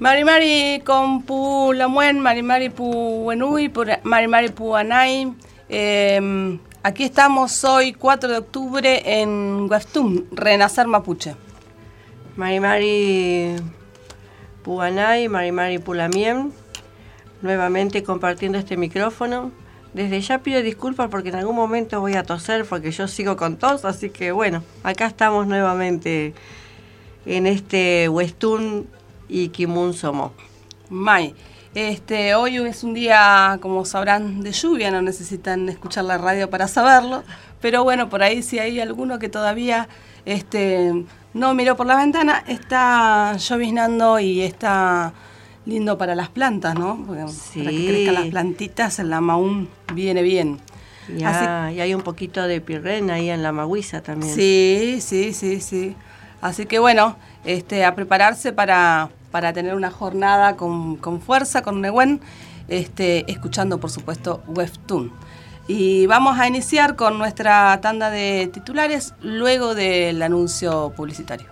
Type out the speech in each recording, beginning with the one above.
Marimari con Pu Lamuen, Marimari Pu Wenui, Marimari Pu Anay. Aquí estamos hoy, 4 de octubre, en Hueftún, Renacer Mapuche. Marimari Pu Anay, Marimari Pu Lamien, nuevamente compartiendo este micrófono. Desde ya pido disculpas porque en algún momento voy a toser porque yo sigo con tos, así que bueno, acá estamos nuevamente en este Hueftún y Kimun Somo. May, hoy es un día, como sabrán, de lluvia, no necesitan escuchar la radio para saberlo, pero bueno, por ahí si hay alguno que todavía no miró por la ventana, está lloviznando y está lindo para las plantas, ¿no? Porque sí. Para que crezcan las plantitas, el lamaún viene bien. Y hay un poquito de pirren ahí en la maguisa también. Sí. Así que bueno, a prepararse para tener una jornada con fuerza, con Nehuen, escuchando por supuesto Hueftún. Y vamos a iniciar con nuestra tanda de titulares luego del anuncio publicitario.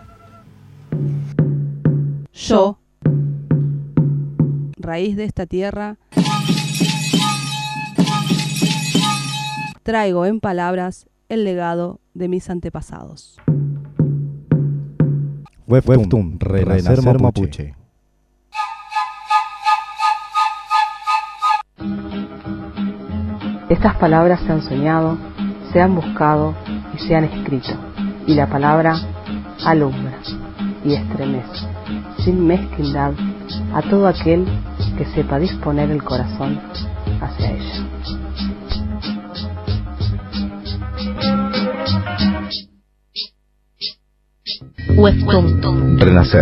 Yo, raíz de esta tierra, traigo en palabras el legado de mis antepasados. Hueftún, Renacer Mapuche. Estas palabras se han soñado, se han buscado y se han escrito, y la palabra alumbra y estremece, sin mezquindad, a todo aquel que sepa disponer el corazón hacia ella. Hueftún, Renacer.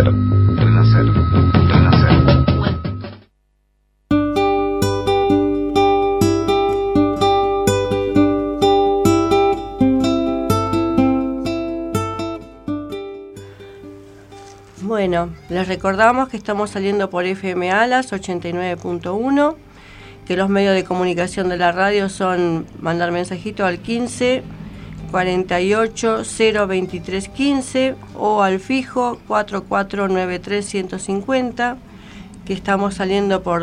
Bueno, les recordamos que estamos saliendo por FM Alas 89.1, que los medios de comunicación de la radio son mandar mensajito al 15 48 023 15 o al fijo 4493 150, que estamos saliendo por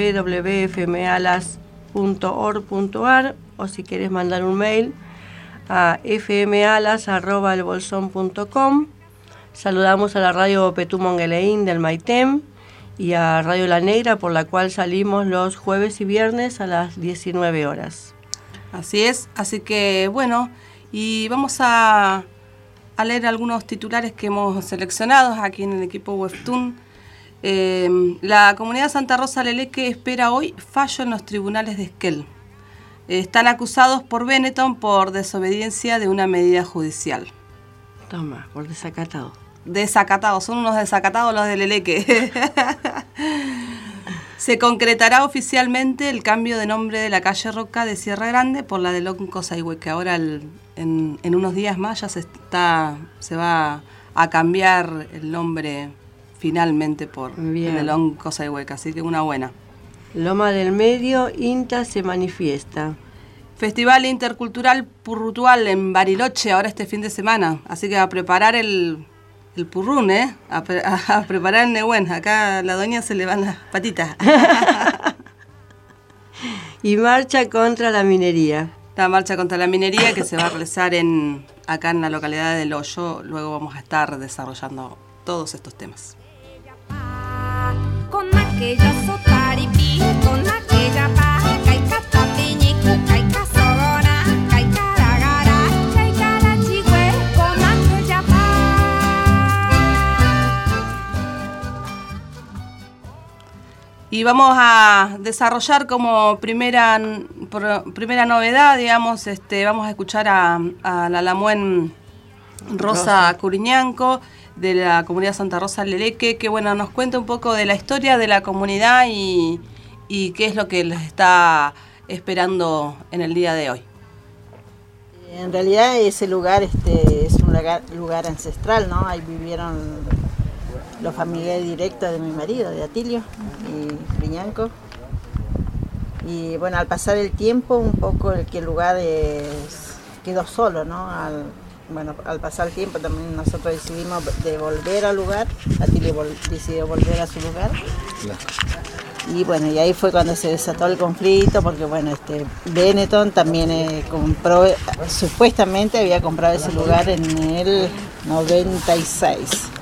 www.fmalas.org.ar, o si quieres mandar un mail a fmalas@elbolsón.com. Saludamos a la radio Petú Mongueleín del Maitem y a Radio La Negra, por la cual salimos los jueves y viernes a las 19 horas. Así es, así que bueno, y vamos a leer algunos titulares que hemos seleccionado aquí en el equipo Hueftún. La comunidad Santa Rosa Leleque espera hoy fallo en los tribunales de Esquel. Están acusados por Benetton por desobediencia de una medida judicial. Toma, por desacatado. Desacatados, son unos desacatados los de Leleque. Se concretará oficialmente el cambio de nombre de la calle Roca de Sierra Grande por la de Lonco Saihue, que ahora en unos días más ya se va a cambiar el nombre finalmente por el de Lonco Saihue, así que una buena. Loma del Medio, INTA se manifiesta. Festival Intercultural Purrutual en Bariloche, ahora este fin de semana. Así que a preparar el purrún, a preparar el Nehuen. Acá a la doña se le van las patitas. Y marcha contra la minería. La marcha contra la minería que se va a realizar acá en la localidad del Hoyo. Luego vamos a estar desarrollando todos estos temas. Con aquella sotaripi, con aquella paja, caicata piñicu, caica sogona, caica ragara, caica la chigüe, con aquella Y vamos a desarrollar como primera novedad, digamos, vamos a escuchar a la Lamuen Rosa Curiñanco, de la comunidad Santa Rosa Leleque, que bueno, nos cuenta un poco de la historia de la comunidad y qué es lo que les está esperando en el día de hoy. En realidad ese lugar es un lugar ancestral, ¿no? Ahí vivieron los familiares directos de mi marido, de Atilio y Curiñanco. Y bueno, al pasar el tiempo, un poco el lugar quedó solo, ¿no? bueno, al pasar el tiempo también nosotros decidimos de volver al lugar, Atilio decidió volver a su lugar. Y bueno, y ahí fue cuando se desató el conflicto, porque bueno, Benetton también compró, supuestamente había comprado ese lugar en el 96,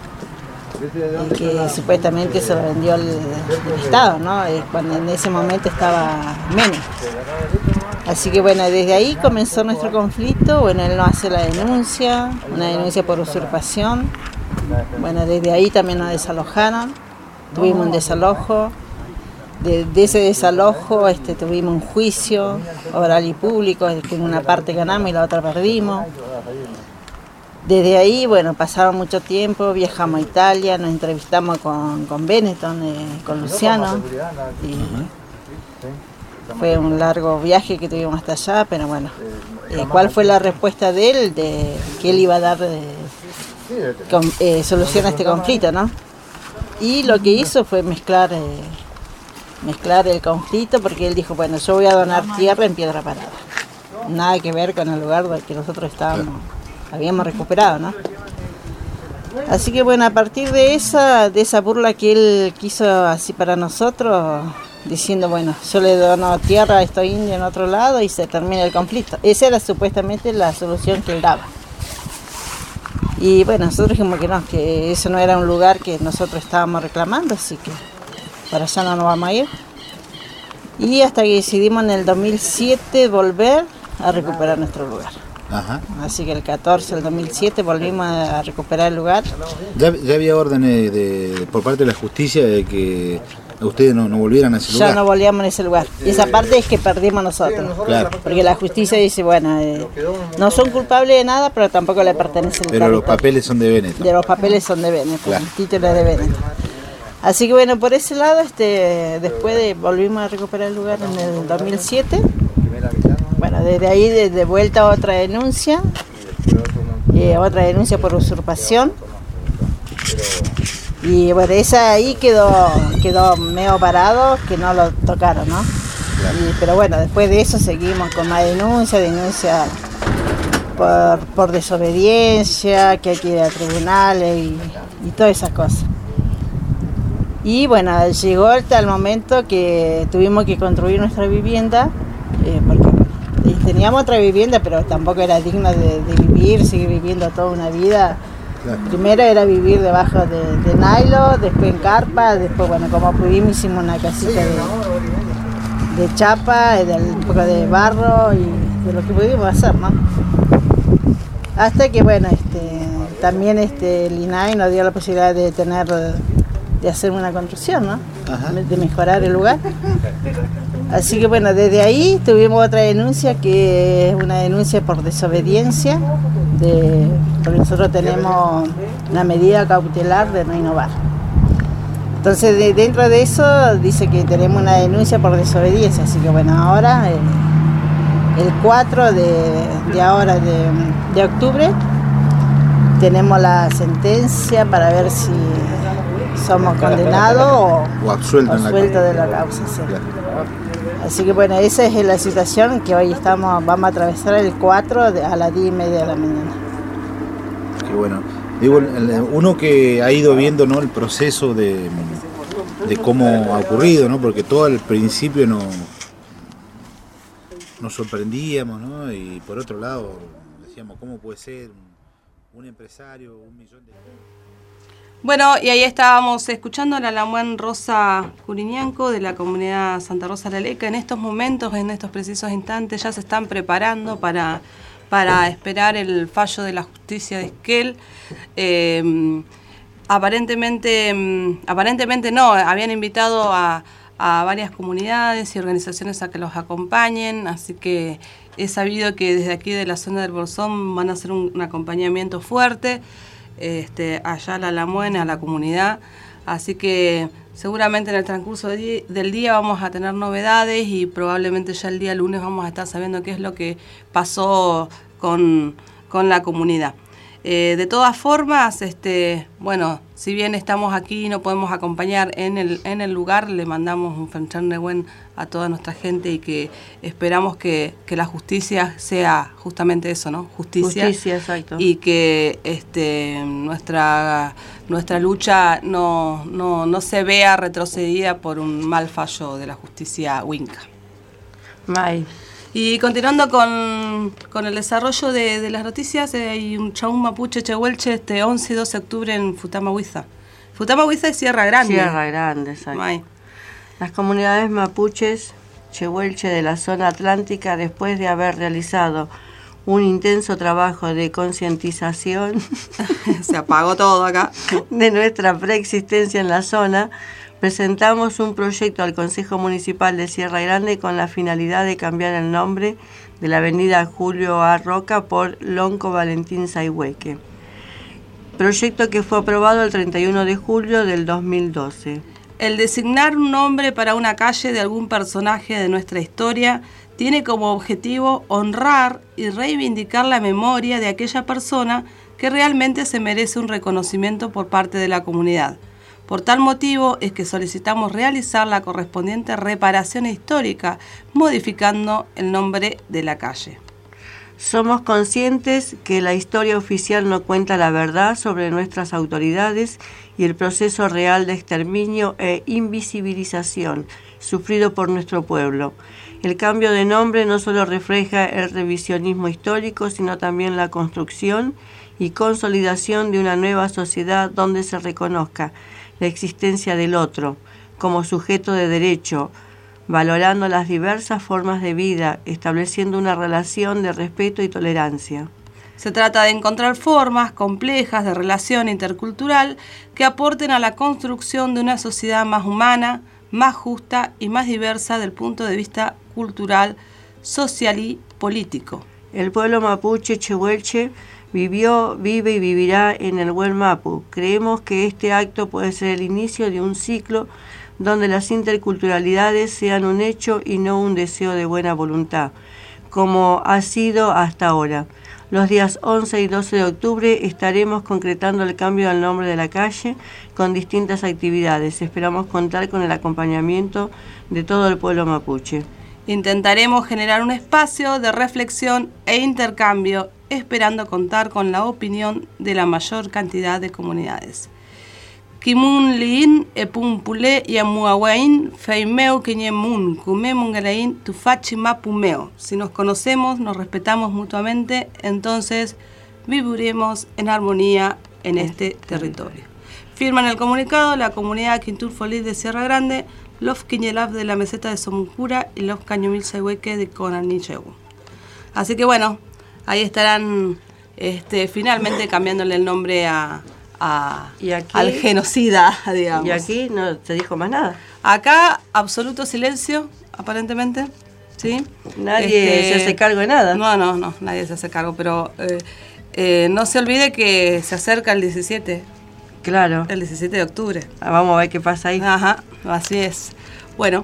que supuestamente se lo vendió el Estado, ¿no? Cuando en ese momento estaba Menem. Así que bueno, desde ahí comenzó nuestro conflicto. Bueno, él nos hace la denuncia, una denuncia por usurpación. Bueno, desde ahí también nos desalojaron, tuvimos un desalojo. De ese desalojo tuvimos un juicio oral y público, que en una parte ganamos y la otra perdimos. Desde ahí, bueno, pasaron mucho tiempo, viajamos a Italia, nos entrevistamos con Benetton, con Luciano. Y fue un largo viaje que tuvimos hasta allá, pero bueno, ¿cuál fue la respuesta de él? De que él iba a dar solución a este conflicto, ¿no? Y lo que hizo fue mezclar el conflicto, porque él dijo, bueno, yo voy a donar tierra en Piedra Parada. Nada que ver con el lugar que nosotros habíamos recuperado, ¿no? Así que bueno, a partir de esa burla que él quiso así para nosotros, diciendo, bueno, yo le dono tierra a estos indios en otro lado y se termina el conflicto. Esa era supuestamente la solución que él daba. Y bueno, nosotros dijimos que no, que eso no era un lugar que nosotros estábamos reclamando, así que para allá no nos vamos a ir. Y hasta que decidimos en el 2007 volver a recuperar nuestro lugar. Ajá. Así que el 14 del 2007 volvimos a recuperar el lugar. ¿Ya había órdenes por parte de la justicia de que ustedes no volvieran a ese lugar? Ya no volvíamos en ese lugar. Y esa parte es que perdimos nosotros. Claro. Porque la justicia dice, bueno, no son culpables de nada, pero tampoco le pertenece el Pero los papeles son de Benetton. De los papeles son de Benetton, Claro. el título es de Benetton. Así que bueno, por ese lado, después volvimos a recuperar el lugar en el 2007. Bueno, desde ahí de vuelta otra denuncia por usurpación. Y bueno, esa ahí quedó medio parado, que no lo tocaron, ¿no? Pero bueno, después de eso seguimos con más denuncias por desobediencia, que hay que ir a tribunales y todas esas cosas. Y bueno, llegó hasta el momento que tuvimos que construir nuestra vivienda, porque teníamos otra vivienda, pero tampoco era digna de vivir, seguir viviendo toda una vida. Claro. Primero era vivir debajo de nylon, después en carpa, después, bueno, como pudimos hicimos una casita de chapa, un poco de barro y de lo que pudimos hacer, ¿no? Hasta que, bueno, también el INAI nos dio la posibilidad de hacer una construcción, ¿no? Ajá. De mejorar el lugar. Así que bueno, desde ahí tuvimos otra denuncia, que es una denuncia por desobediencia, porque nosotros tenemos una medida cautelar de no innovar. Entonces dentro de eso dice que tenemos una denuncia por desobediencia, así que bueno, ahora el 4 de octubre tenemos la sentencia para ver si somos condenados o absueltos de la causa. Sí. Así que bueno, esa es la situación que hoy vamos a atravesar el 4 a las 10:30 de la mañana. Qué bueno. Digo, uno que ha ido viendo, ¿no?, el proceso de cómo ha ocurrido, ¿no? Porque todo al principio nos sorprendíamos, ¿no? Y por otro lado decíamos, ¿cómo puede ser un empresario, 1 millón de... Bueno, y ahí estábamos escuchando a la Lamuén Rosa Curiñanco de la comunidad Santa Rosa La Leca. En estos momentos, en estos precisos instantes, ya se están preparando para esperar el fallo de la justicia de Esquel. Aparentemente no, habían invitado a varias comunidades y organizaciones a que los acompañen, así que he sabido que desde aquí de la zona del Bolsón van a hacer un acompañamiento fuerte. Allá a la Lamuén, a la comunidad, así que seguramente en el transcurso del día vamos a tener novedades y probablemente ya el día lunes vamos a estar sabiendo qué es lo que pasó con la comunidad. De todas formas, bueno, si bien estamos aquí y no podemos acompañar en el lugar, le mandamos un Fenchernehuen a toda nuestra gente y que esperamos que la justicia sea justamente eso, ¿no? Justicia, exacto. Y que nuestra lucha no se vea retrocedida por un mal fallo de la justicia Winca. May. Y continuando con el desarrollo de las noticias, hay un chaún mapuche chehuelche 11 y 12 de octubre en Futamahuiza. Futamahuiza es Sierra Grande. Sierra Grande, exacto. May. Las comunidades mapuches chehuelche de la zona atlántica, después de haber realizado un intenso trabajo de concientización se apagó todo acá de nuestra preexistencia en la zona, presentamos un proyecto al Consejo Municipal de Sierra Grande con la finalidad de cambiar el nombre de la avenida Julio A. Roca por Lonco Valentín Sayhueque. Proyecto que fue aprobado el 31 de julio del 2012. El designar un nombre para una calle de algún personaje de nuestra historia tiene como objetivo honrar y reivindicar la memoria de aquella persona que realmente se merece un reconocimiento por parte de la comunidad. Por tal motivo es que solicitamos realizar la correspondiente reparación histórica, modificando el nombre de la calle. Somos conscientes que la historia oficial no cuenta la verdad sobre nuestras autoridades y el proceso real de exterminio e invisibilización sufrido por nuestro pueblo. El cambio de nombre no solo refleja el revisionismo histórico, sino también la construcción y consolidación de una nueva sociedad donde se reconozca la existencia del otro como sujeto de derecho, valorando las diversas formas de vida, estableciendo una relación de respeto y tolerancia. Se trata de encontrar formas complejas de relación intercultural que aporten a la construcción de una sociedad más humana, más justa y más diversa del punto de vista cultural, social y político. El pueblo mapuche chehuelche vivió, vive y vivirá en el Buen Mapu. Creemos que este acto puede ser el inicio de un ciclo donde las interculturalidades sean un hecho y no un deseo de buena voluntad, como ha sido hasta ahora. Los días 11 y 12 de octubre estaremos concretando el cambio del nombre de la calle con distintas actividades. Esperamos contar con el acompañamiento de todo el pueblo mapuche. Intentaremos generar un espacio de reflexión e intercambio, esperando contar con la opinión de la mayor cantidad de comunidades. Kimun liin epun pule y amuawain feimeo keñemun kumemun galain tufachi mapumeo. Si nos conocemos, nos respetamos mutuamente, entonces viviremos en armonía en este territorio. Firman el comunicado la comunidad Quintur Feliz de Sierra Grande, los Quiñelaf de la meseta de Somuncura y los Cañumil Sayhueque de Conanicheu. Así que bueno, ahí estarán finalmente cambiándole el nombre al genocida, digamos. Y aquí no se dijo más nada. Acá, absoluto silencio, aparentemente. ¿Sí? Nadie se hace cargo de nada. No, nadie se hace cargo, pero no se olvide que se acerca el 17. Claro. El 17 de octubre. Vamos a ver qué pasa ahí. Ajá, así es. Bueno.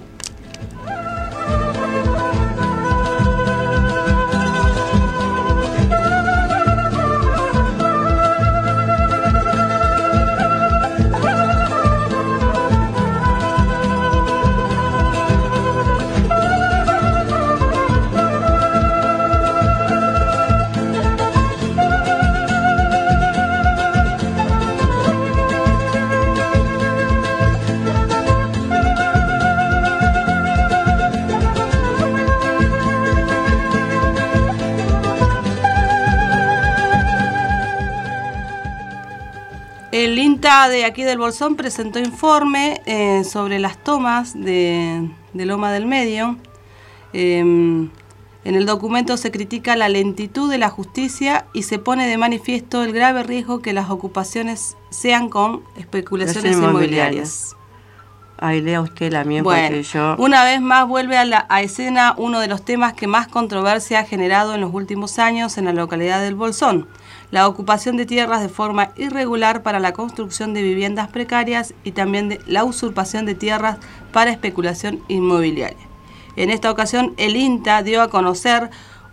El INTA de aquí del Bolsón presentó informe sobre las tomas de Loma del Medio. En el documento se critica la lentitud de la justicia y se pone de manifiesto el grave riesgo que las ocupaciones sean con especulaciones inmobiliarias. Ahí lea usted la mía, bueno, porque yo... Una vez más vuelve a escena uno de los temas que más controversia ha generado en los últimos años en la localidad del Bolsón: la ocupación de tierras de forma irregular para la construcción de viviendas precarias y también de la usurpación de tierras para especulación inmobiliaria. En esta ocasión, el INTA dio a conocer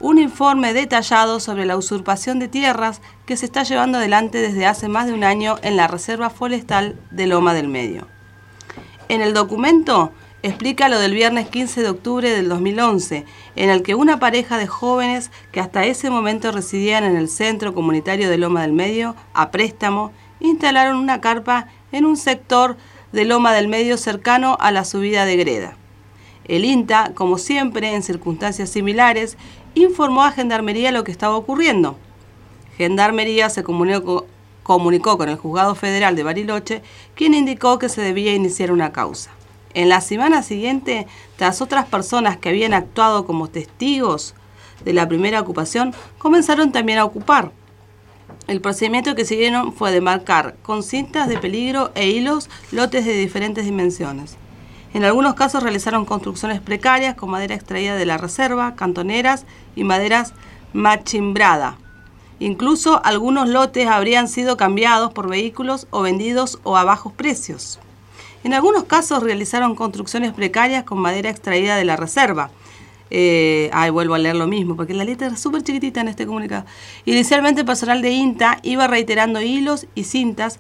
un informe detallado sobre la usurpación de tierras que se está llevando adelante desde hace más de un año en la Reserva Forestal de Loma del Medio. En el documento explica lo del viernes 15 de octubre del 2011, en el que una pareja de jóvenes que hasta ese momento residían en el Centro Comunitario de Loma del Medio, a préstamo, instalaron una carpa en un sector de Loma del Medio cercano a la subida de greda. El INTA, como siempre en circunstancias similares, informó a Gendarmería lo que estaba ocurriendo. Gendarmería se comunicó con el Juzgado Federal de Bariloche, quien indicó que se debía iniciar una causa. En la semana siguiente, tras otras personas que habían actuado como testigos de la primera ocupación, comenzaron también a ocupar. El procedimiento que siguieron fue de marcar con cintas de peligro e hilos lotes de diferentes dimensiones. En algunos casos realizaron construcciones precarias con madera extraída de la reserva, cantoneras y maderas machimbrada. Incluso algunos lotes habrían sido cambiados por vehículos o vendidos o a bajos precios. En algunos casos realizaron construcciones precarias con madera extraída de la reserva. Vuelvo a leer lo mismo, porque la letra es súper chiquitita en este comunicado. Inicialmente el personal de INTA iba reiterando hilos y cintas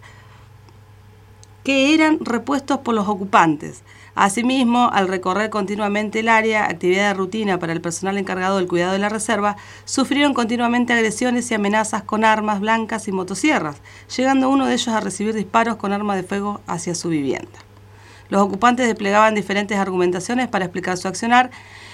que eran repuestos por los ocupantes. Asimismo, al recorrer continuamente el área, actividad de rutina para el personal encargado del cuidado de la reserva, sufrieron continuamente agresiones y amenazas con armas blancas y motosierras, llegando uno de ellos a recibir disparos con arma de fuego hacia su vivienda. Los ocupantes desplegaban diferentes argumentaciones para explicar su accionar.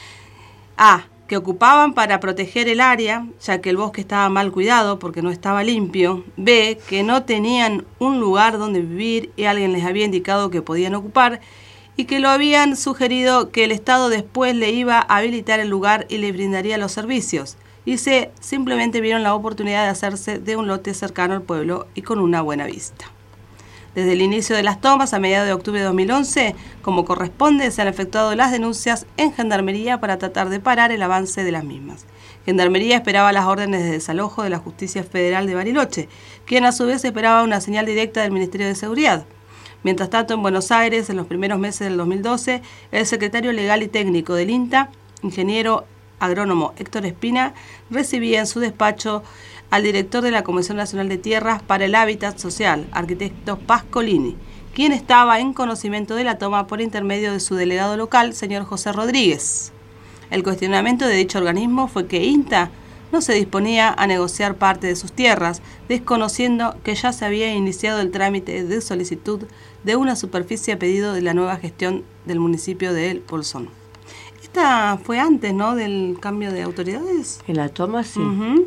A. Que ocupaban para proteger el área, ya que el bosque estaba mal cuidado porque no estaba limpio. B. Que no tenían un lugar donde vivir y alguien les había indicado que podían ocupar y que lo habían sugerido que el Estado después le iba a habilitar el lugar y le brindaría los servicios. Y C. Simplemente vieron la oportunidad de hacerse de un lote cercano al pueblo y con una buena vista. Desde el inicio de las tomas, a mediados de octubre de 2011, como corresponde, se han efectuado las denuncias en Gendarmería para tratar de parar el avance de las mismas. Gendarmería esperaba las órdenes de desalojo de la Justicia Federal de Bariloche, quien a su vez esperaba una señal directa del Ministerio de Seguridad. Mientras tanto, en Buenos Aires, en los primeros meses del 2012, el secretario legal y técnico del INTA, ingeniero agrónomo Héctor Espina, recibía en su despacho al director de la Comisión Nacional de Tierras para el Hábitat Social, arquitecto Pascolini, quien estaba en conocimiento de la toma por intermedio de su delegado local, señor José Rodríguez. El cuestionamiento de dicho organismo fue que INTA no se disponía a negociar parte de sus tierras, desconociendo que ya se había iniciado el trámite de solicitud de una superficie a pedido de la nueva gestión del municipio de El Bolsón. Esta fue antes, ¿no?, del cambio de autoridades. En la toma, sí.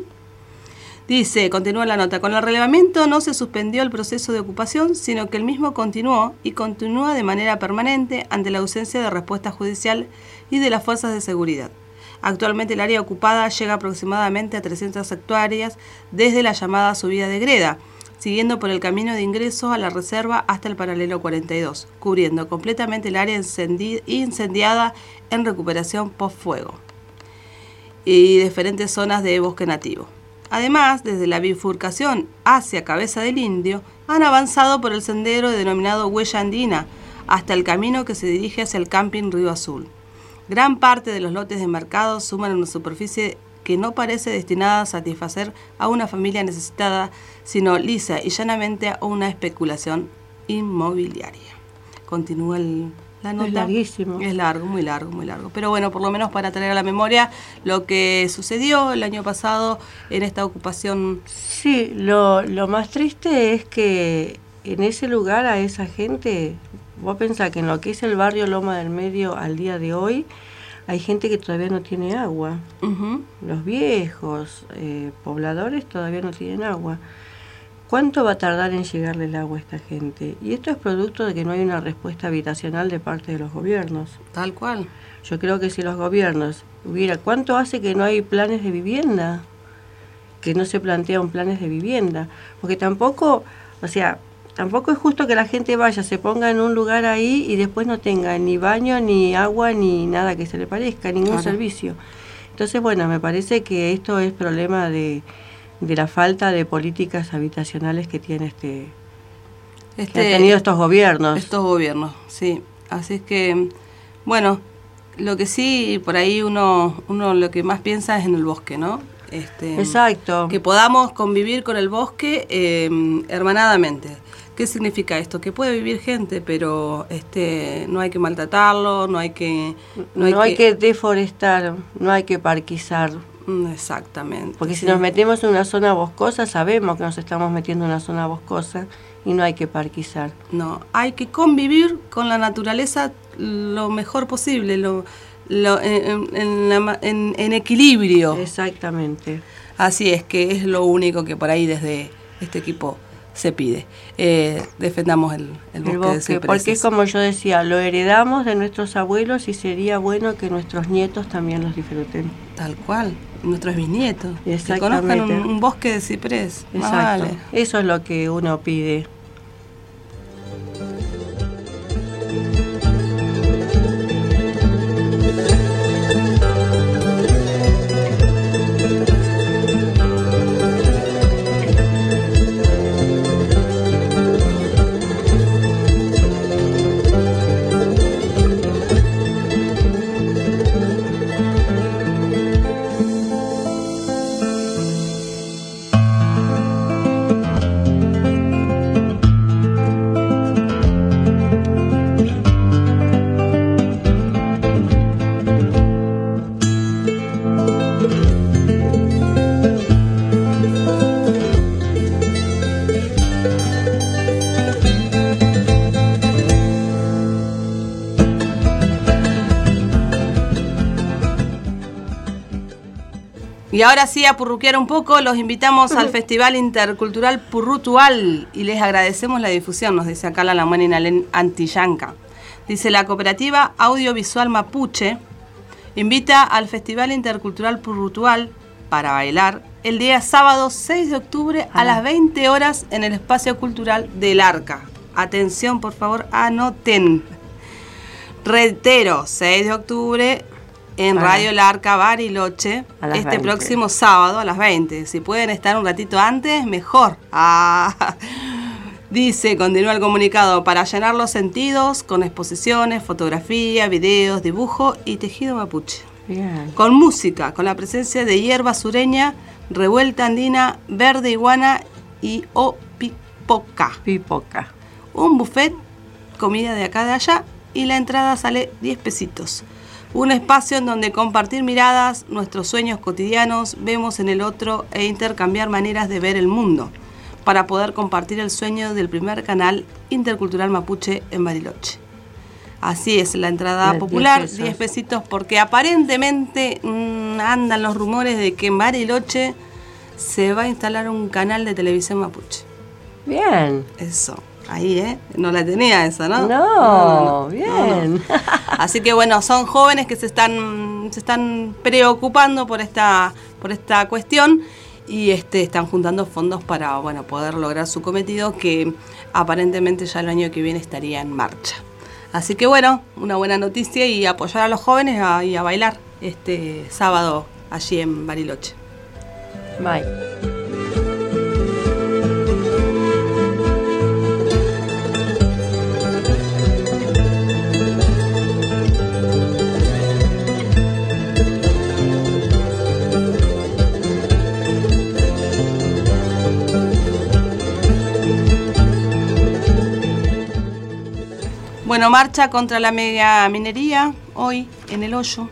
Dice, continúa la nota, con el relevamiento no se suspendió el proceso de ocupación, sino que el mismo continuó y continúa de manera permanente ante la ausencia de respuesta judicial y de las fuerzas de seguridad. Actualmente el área ocupada llega aproximadamente a 300 hectáreas desde la llamada subida de greda, siguiendo por el camino de ingreso a la reserva hasta el paralelo 42, cubriendo completamente el área incendiada en recuperación post-fuego y diferentes zonas de bosque nativo. Además, desde la bifurcación hacia Cabeza del Indio, han avanzado por el sendero denominado Huella Andina hasta el camino que se dirige hacia el camping Río Azul. Gran parte de los lotes demarcados suman una superficie que no parece destinada a satisfacer a una familia necesitada, sino lisa y llanamente a una especulación inmobiliaria. Continúa la nota. Es larguísimo. Es largo, muy largo, muy largo. Pero bueno, por lo menos para traer a la memoria lo que sucedió el año pasado en esta ocupación. Sí, lo más triste es que en ese lugar a esa gente, vos pensás que en lo que es el barrio Loma del Medio al día de hoy, hay gente que todavía no tiene agua. Los viejos pobladores todavía no tienen agua. ¿Cuánto va a tardar en llegarle el agua a esta gente? Y esto es producto de que no hay una respuesta habitacional de parte de los gobiernos. Tal cual. Yo creo que si los gobiernos hubiera... ¿Cuánto hace que no hay planes de vivienda? Que no se plantean planes de vivienda. Porque tampoco, tampoco es justo que la gente vaya, se ponga en un lugar ahí y después no tenga ni baño, ni agua, ni nada que se le parezca, ningún servicio. Entonces, bueno, me parece que esto es problema de la falta de políticas habitacionales que tiene que han tenido estos gobiernos. Estos gobiernos, sí. Así es que, bueno, Lo que sí, por ahí uno lo que más piensa es en el bosque, ¿no? Exacto. Que podamos convivir con el bosque hermanadamente. ¿Qué significa esto? Que puede vivir gente, pero no hay que maltratarlo, no hay que deforestar, no hay que parquizar. Exactamente. Porque si nos metemos en una zona boscosa, sabemos que nos estamos metiendo en una zona boscosa y no hay que parquizar. No, hay que convivir con la naturaleza lo mejor posible, en equilibrio. Exactamente. Así es, que es lo único que por ahí desde este equipo se pide. Defendamos el bosque de cipreses. Porque es como yo decía, lo heredamos de nuestros abuelos y sería bueno que nuestros nietos también los disfruten. Tal cual, nuestros bisnietos. Que Exactamente. conozcan un bosque de ciprés. Más Exacto. vale. Eso es lo que uno pide. Y ahora sí, a purruquear un poco, los invitamos al Festival Intercultural Purrutual y les agradecemos la difusión, nos dice acá la Lamuén Inalén Antillanca. Dice, la cooperativa Audiovisual Mapuche invita al Festival Intercultural Purrutual para bailar el día sábado 6 de octubre a las 20 horas en el Espacio Cultural del Arca. Atención, por favor, anoten. Reitero, 6 de octubre en Radio El Arca, Bariloche, este 20. próximo sábado a las 20. Si pueden estar un ratito antes, mejor. Dice, continúa el comunicado, para llenar los sentidos con exposiciones, fotografía, videos, dibujo y tejido mapuche. Bien. Con música, con la presencia de hierba sureña, revuelta andina, verde iguana y pipoca. Pipoca. Un buffet, comida de acá de allá y la entrada sale 10 pesitos. Un espacio en donde compartir miradas, nuestros sueños cotidianos, vemos en el otro e intercambiar maneras de ver el mundo, para poder compartir el sueño del primer canal intercultural mapuche en Bariloche. Así es, la entrada popular, 10 pesitos, porque aparentemente andan los rumores de que en Bariloche se va a instalar un canal de televisión mapuche. Bien. Eso. Ahí, no la tenía esa, ¿no? No, bien. No. Así que bueno, son jóvenes que se están preocupando por esta cuestión y están juntando fondos para poder lograr su cometido, que aparentemente ya el año que viene estaría en marcha. Así que bueno, una buena noticia y apoyar a los jóvenes y a bailar este sábado allí en Bariloche. Bye. Bueno, marcha contra la mega minería hoy en El Hoyo.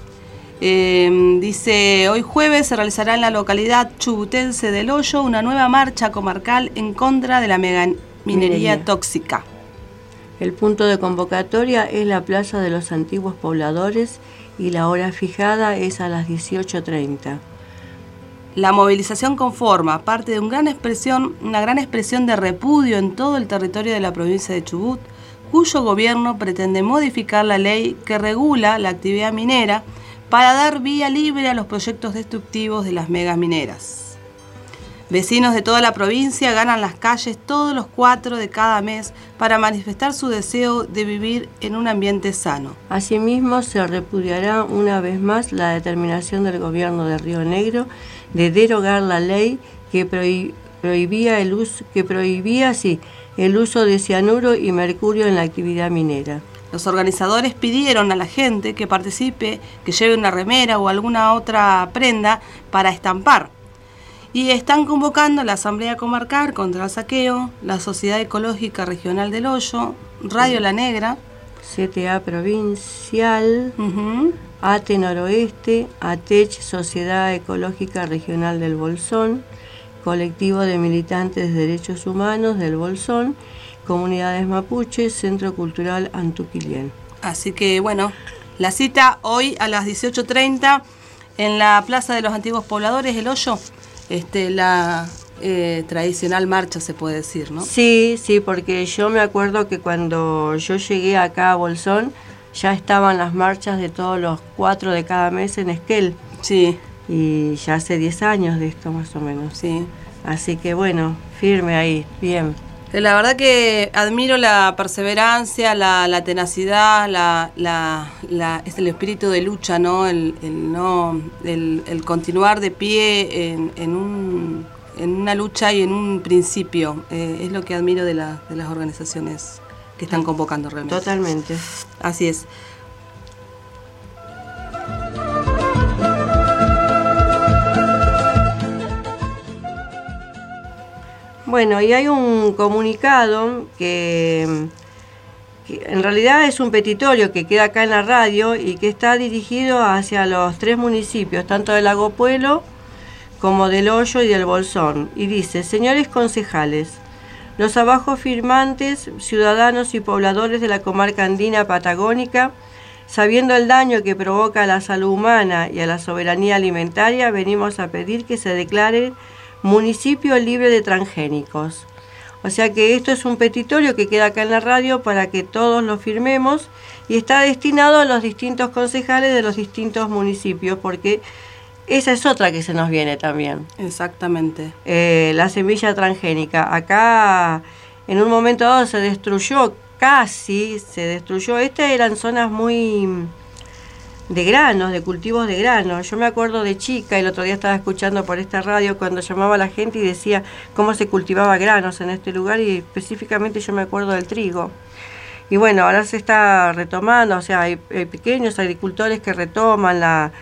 Dice, hoy jueves se realizará en la localidad chubutense del Hoyo una nueva marcha comarcal en contra de la mega minería tóxica. El punto de convocatoria es la Plaza de los Antiguos Pobladores y la hora fijada es a las 18:30. La movilización conforma parte de una gran expresión de repudio en todo el territorio de la provincia de Chubut, cuyo gobierno pretende modificar la ley que regula la actividad minera para dar vía libre a los proyectos destructivos de las megas mineras. Vecinos de toda la provincia ganan las calles todos los 4 de cada mes para manifestar su deseo de vivir en un ambiente sano. Asimismo, se repudiará una vez más la determinación del gobierno de Río Negro de derogar la ley que prohibía el uso de cianuro y mercurio en la actividad minera. Los organizadores pidieron a la gente que participe, que lleve una remera o alguna otra prenda para estampar. Y están convocando la Asamblea Comarcal contra el Saqueo, la Sociedad Ecológica Regional del Hoyo, Radio La Negra, 7A Provincial, ATE Noroeste, ATECH Sociedad Ecológica Regional del Bolsón, Colectivo de Militantes de Derechos Humanos del Bolsón, Comunidades Mapuches, Centro Cultural Antuquilién. Así que bueno, la cita hoy a las 18:30 en la Plaza de los Antiguos Pobladores, El Hoyo, la tradicional marcha se puede decir, ¿no? Sí, porque yo me acuerdo que cuando yo llegué acá a Bolsón ya estaban las marchas de todos los 4 de cada mes en Esquel. Sí. Y ya hace 10 años de esto más o menos. Sí. Así que bueno, firme ahí, bien. La verdad que admiro la perseverancia, la tenacidad, es el espíritu de lucha, ¿no? El continuar de pie en una lucha y en un principio. Es lo que admiro de las organizaciones que están convocando realmente. Totalmente. Así es. Bueno, y hay un comunicado que en realidad es un petitorio que queda acá en la radio y que está dirigido hacia los 3 municipios, tanto de Lago Puelo como del Hoyo y del Bolsón. Y dice: señores concejales, los abajo firmantes, ciudadanos y pobladores de la comarca andina patagónica, sabiendo el daño que provoca a la salud humana y a la soberanía alimentaria, venimos a pedir que se declare municipio libre de transgénicos. O sea que esto es un petitorio que queda acá en la radio para que todos lo firmemos y está destinado a los distintos concejales de los distintos municipios, porque esa es otra que se nos viene también. Exactamente. La semilla transgénica. Acá en un momento dado se destruyó, casi se destruyó. Estas eran zonas muy de granos, de cultivos de granos. Yo me acuerdo de chica, el otro día estaba escuchando por esta radio cuando llamaba a la gente y decía cómo se cultivaba granos en este lugar, y específicamente yo me acuerdo del trigo. Y bueno, ahora se está retomando, o sea, hay pequeños agricultores que retoman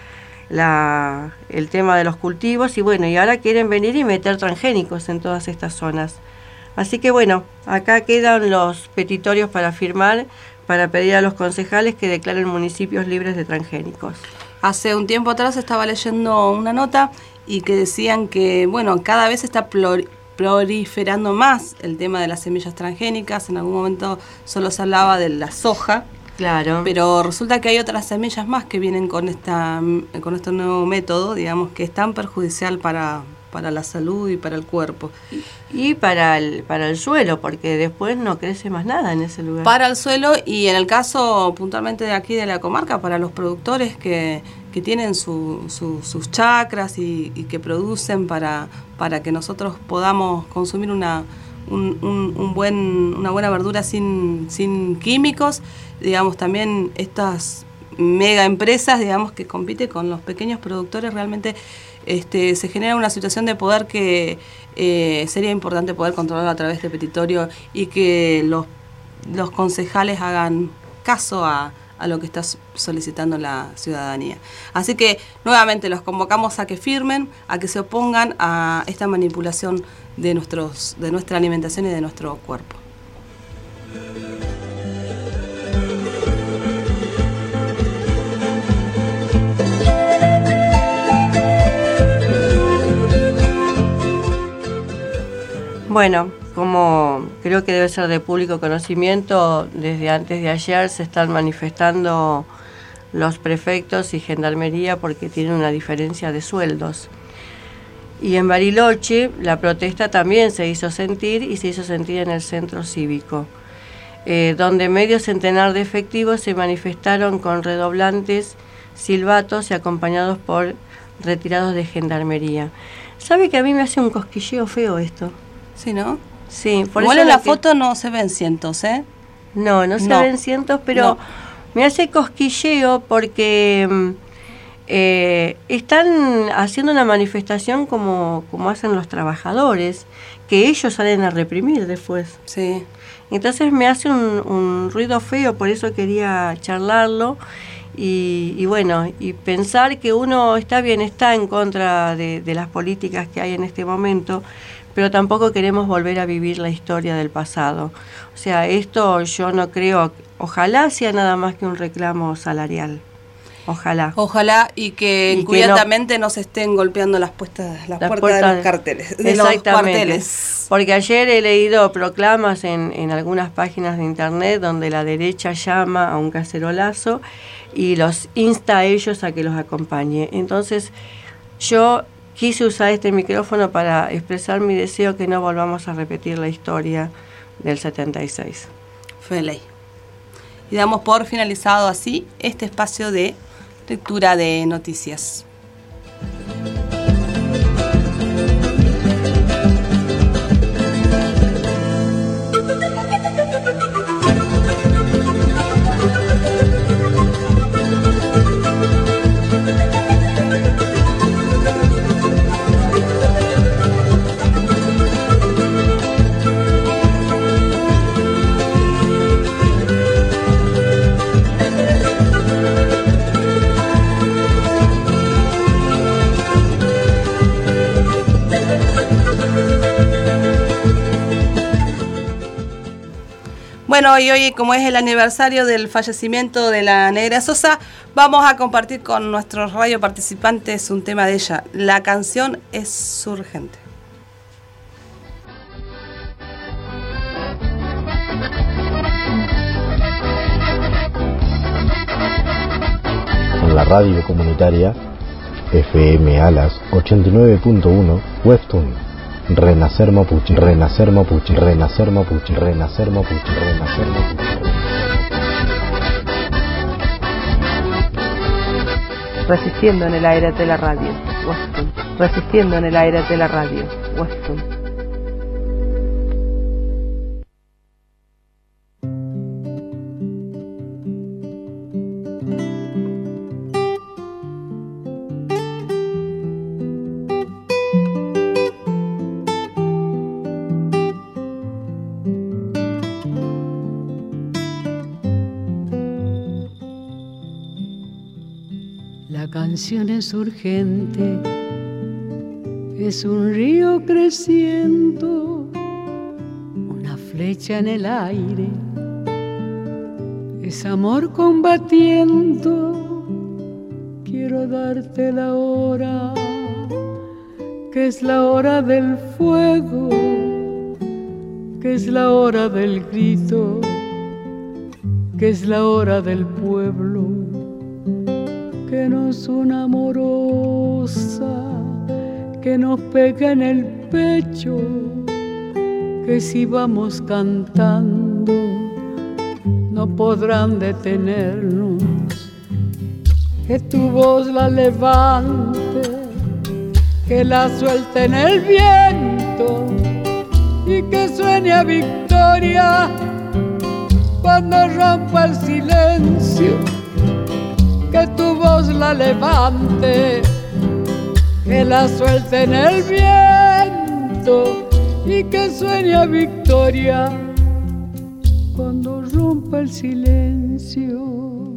el tema de los cultivos, y bueno, y ahora quieren venir y meter transgénicos en todas estas zonas. Así que bueno, acá quedan los petitorios para firmar, para pedir a los concejales que declaren municipios libres de transgénicos. Hace un tiempo atrás estaba leyendo una nota y que decían que, bueno, cada vez está proliferando más el tema de las semillas transgénicas. En algún momento solo se hablaba de la soja. Claro. Pero resulta que hay otras semillas más que vienen con este nuevo método, digamos, que es tan perjudicial para la salud y para el cuerpo. Y para el suelo, porque después no crece más nada en ese lugar. Para el suelo, y en el caso puntualmente de aquí de la comarca, para los productores que tienen sus chacras y que producen para que nosotros podamos consumir una buena verdura sin químicos. Digamos, también estas mega empresas, digamos, que compiten con los pequeños productores, realmente se genera una situación de poder que sería importante poder controlar a través de petitorio, y que los concejales hagan caso a lo que está solicitando la ciudadanía. Así que nuevamente los convocamos a que firmen, a que se opongan a esta manipulación de nuestra alimentación y de nuestro cuerpo. Bueno, como creo que debe ser de público conocimiento, desde antes de ayer se están manifestando los prefectos y gendarmería porque tienen una diferencia de sueldos. Y en Bariloche la protesta también se hizo sentir, y se hizo sentir en el centro cívico, donde medio centenar de efectivos se manifestaron con redoblantes, silbatos y acompañados por retirados de gendarmería. ¿Sabe que a mí me hace un cosquilleo feo esto? Sí, ¿no? Sí, por igual eso en la foto no se ven cientos, ¿eh? No se ven cientos, pero me hace cosquilleo porque están haciendo una manifestación como hacen los trabajadores, que ellos salen a reprimir después. Sí. Entonces me hace un ruido feo, por eso quería charlarlo. Y bueno, y pensar que uno está en contra de las políticas que hay en este momento, pero tampoco queremos volver a vivir la historia del pasado. O sea, esto yo no creo, ojalá sea nada más que un reclamo salarial. Ojalá. Ojalá y que encubiertamente no se estén golpeando las puertas de los carteles, de los cuarteles. Porque ayer he leído proclamas en algunas páginas de internet donde la derecha llama a un cacerolazo y los insta a ellos a que los acompañe. Entonces yo quise usar este micrófono para expresar mi deseo que no volvamos a repetir la historia del 76. Fue ley. Y damos por finalizado así este espacio de lectura de noticias. Bueno, y hoy, como es el aniversario del fallecimiento de la Negra Sosa, vamos a compartir con nuestros radio participantes un tema de ella. La canción es urgente. En la radio comunitaria FM Alas 89.1 Webtoon. Renacer Mapuche, renacer Mapuche, renacer Mapuche, renacer Mapuche, renacer Mapuche. Resistiendo en el aire de la radio, Webtoon. Resistiendo en el aire de la radio, Webtoon. La canción es urgente, es un río creciendo, una flecha en el aire, es amor combatiendo. Quiero darte la hora, que es la hora del fuego, que es la hora del grito, que es la hora del pueblo, que nos una amorosa, que nos pega en el pecho, que si vamos cantando no podrán detenernos, que tu voz la levante, que la suelte en el viento y que suene a victoria cuando rompa el silencio. Que tu voz la levante, que la suelte en el viento y que sueñe a victoria cuando rompa el silencio.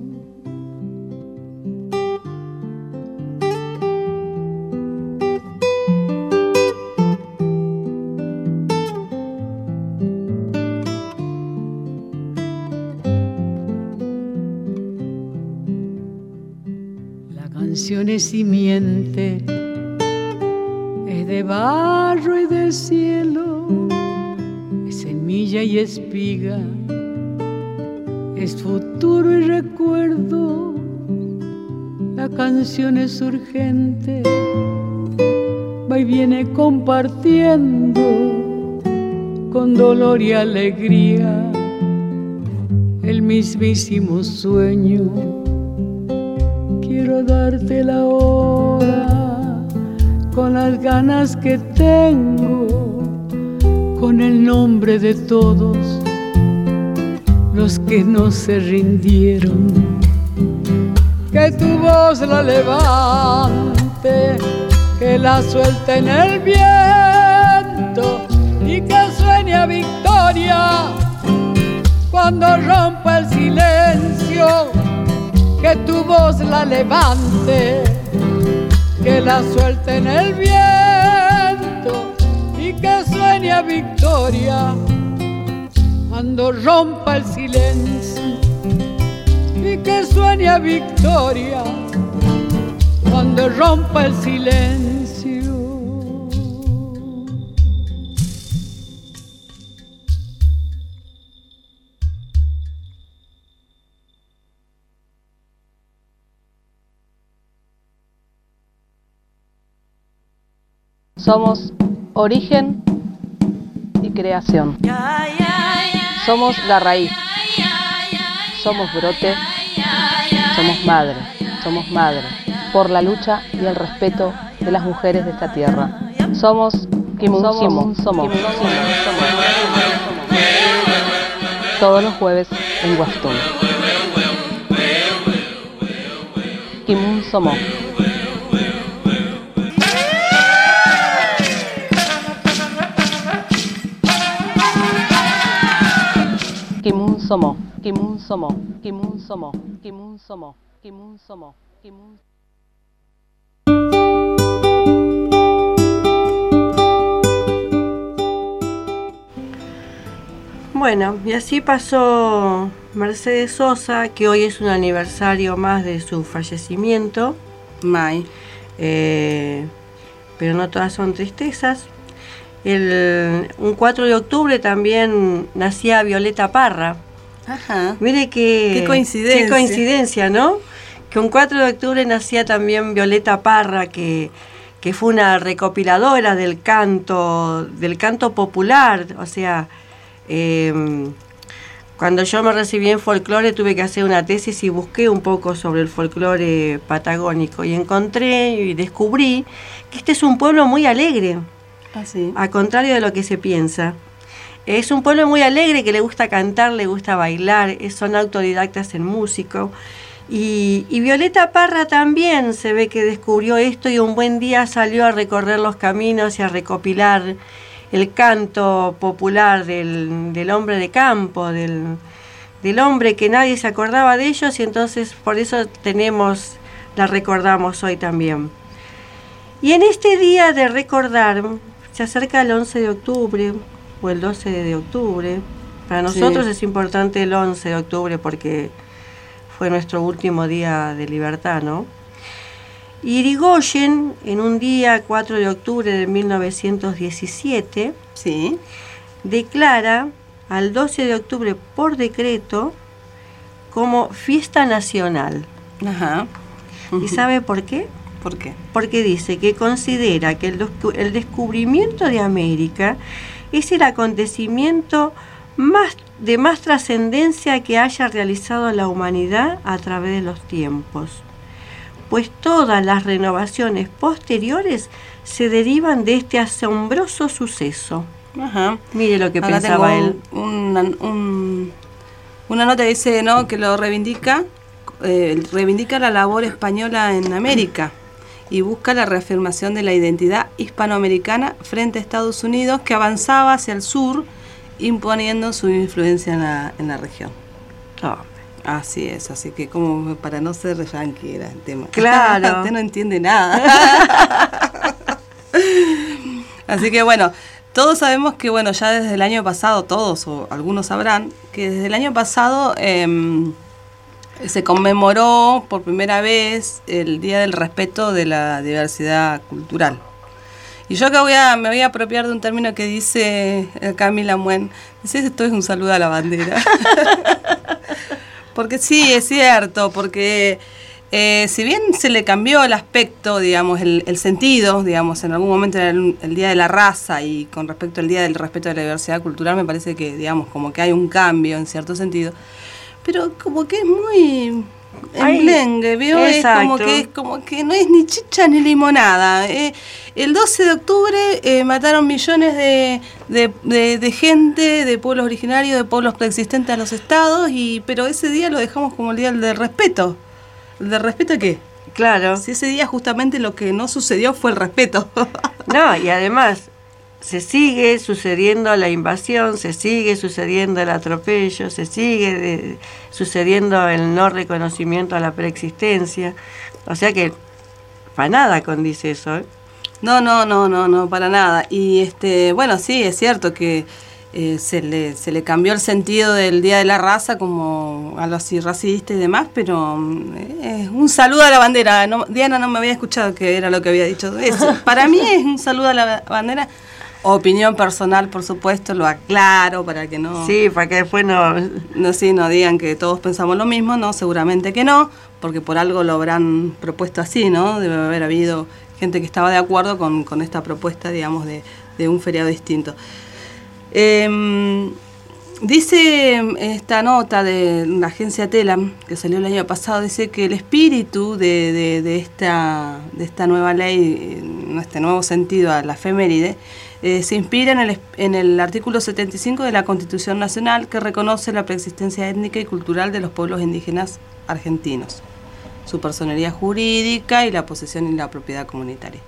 Es simiente, es de barro y de cielo, es semilla y espiga, es futuro y recuerdo. La canción es urgente, va y viene compartiendo con dolor y alegría el mismísimo sueño. Quiero darte la hora con las ganas que tengo, con el nombre de todos los que no se rindieron. que tu voz la levante, que la suelte en el viento y que sueñe a victoria cuando rompa el silencio, que tu voz la levante, que la suelte en el viento y que sueñe a victoria cuando rompa el silencio, y que sueñe a victoria cuando rompa el silencio. Somos origen y creación. Somos la raíz. Somos brote. Somos madre, por la lucha y el respeto de las mujeres de esta tierra. Somos Kimun Somos. Todos los jueves en Huastún. Kimun Somos. Kimun Somos. Kimun Somos. Kimun Somos. Kimun Somos. Kimun Somos. Kimun. Bueno, y así pasó Mercedes Sosa, que hoy es un aniversario más de su fallecimiento. Pero no todas son tristezas. Un 4 de octubre también nacía Violeta Parra. Ajá. Mire qué coincidencia, ¿no? Que un 4 de octubre nacía también Violeta Parra, que fue una recopiladora del canto popular. O sea, cuando yo me recibí en folclore tuve que hacer una tesis y busqué un poco sobre el folclore patagónico y encontré y descubrí que este es un pueblo muy alegre. Así. A contrario de lo que se piensa. Es un pueblo muy alegre, que le gusta cantar, le gusta bailar, son autodidactas en música. Y Violeta Parra también se ve que descubrió esto y un buen día salió a recorrer los caminos y a recopilar el canto popular del hombre de campo, del hombre que nadie se acordaba de ellos, y entonces por eso la recordamos hoy también. Y en este día de recordar, se acerca el 11 de octubre, o el 12 de octubre. Para nosotros es importante el 11 de octubre porque fue nuestro último día de libertad, ¿no? Y Irigoyen, en un día 4 de octubre de 1917, declara al 12 de octubre por decreto como fiesta nacional. Ajá. ¿Y sabe por qué? ¿Por qué? Porque dice que considera que el descubrimiento de América es el acontecimiento de más trascendencia que haya realizado la humanidad a través de los tiempos, pues todas las renovaciones posteriores se derivan de este asombroso suceso. Ajá. Mire lo que Acá pensaba tengo él. Una nota que dice, ¿no?, que lo reivindica la labor española en América y busca la reafirmación de la identidad hispanoamericana frente a Estados Unidos, que avanzaba hacia el sur imponiendo su influencia en la región. Así es, así que como para no ser yanqui era el tema. Claro. Usted no entiende nada. Así que bueno, todos sabemos que bueno, ya desde el año pasado, todos o algunos sabrán, que desde el año pasado se conmemoró por primera vez el Día del Respeto de la Diversidad Cultural. Y yo acá me voy a apropiar de un término que dice Camila Muen. Dice, esto es un saludo a la bandera. Porque sí, es cierto, porque si bien se le cambió el aspecto, digamos, el sentido, digamos, en algún momento era el Día de la Raza, y con respecto al Día del Respeto de la Diversidad Cultural me parece que, digamos, como que hay un cambio en cierto sentido. Pero como que es muy emblengue, ¿vio? Es como que no es ni chicha ni limonada. El 12 de octubre mataron millones de gente, de pueblos originarios, de pueblos preexistentes a los estados, pero ese día lo dejamos como el Día del Respeto. ¿De respeto a qué? Claro. Si ese día justamente lo que no sucedió fue el respeto. No, y además se sigue sucediendo la invasión, se sigue sucediendo el atropello, se sigue sucediendo el no reconocimiento a la preexistencia. O sea que para nada condice eso, ¿eh? No, para nada. Y bueno, sí, es cierto que se le cambió el sentido del Día de la Raza como algo así racista y demás, pero un saludo a la bandera. No, Diana no me había escuchado que era lo que había dicho. Para mí es un saludo a la bandera. Opinión personal, por supuesto, lo aclaro para que no... Sí, para que después no digan que todos pensamos lo mismo, no, seguramente que no, porque por algo lo habrán propuesto así, ¿no? Debe haber habido gente que estaba de acuerdo con esta propuesta, digamos, de un feriado distinto. Dice esta nota de la agencia Telam, que salió el año pasado, dice que el espíritu de esta nueva ley, este nuevo sentido a la efeméride, se inspira en el artículo 75 de la Constitución Nacional, que reconoce la preexistencia étnica y cultural de los pueblos indígenas argentinos, su personería jurídica y la posesión y la propiedad comunitaria.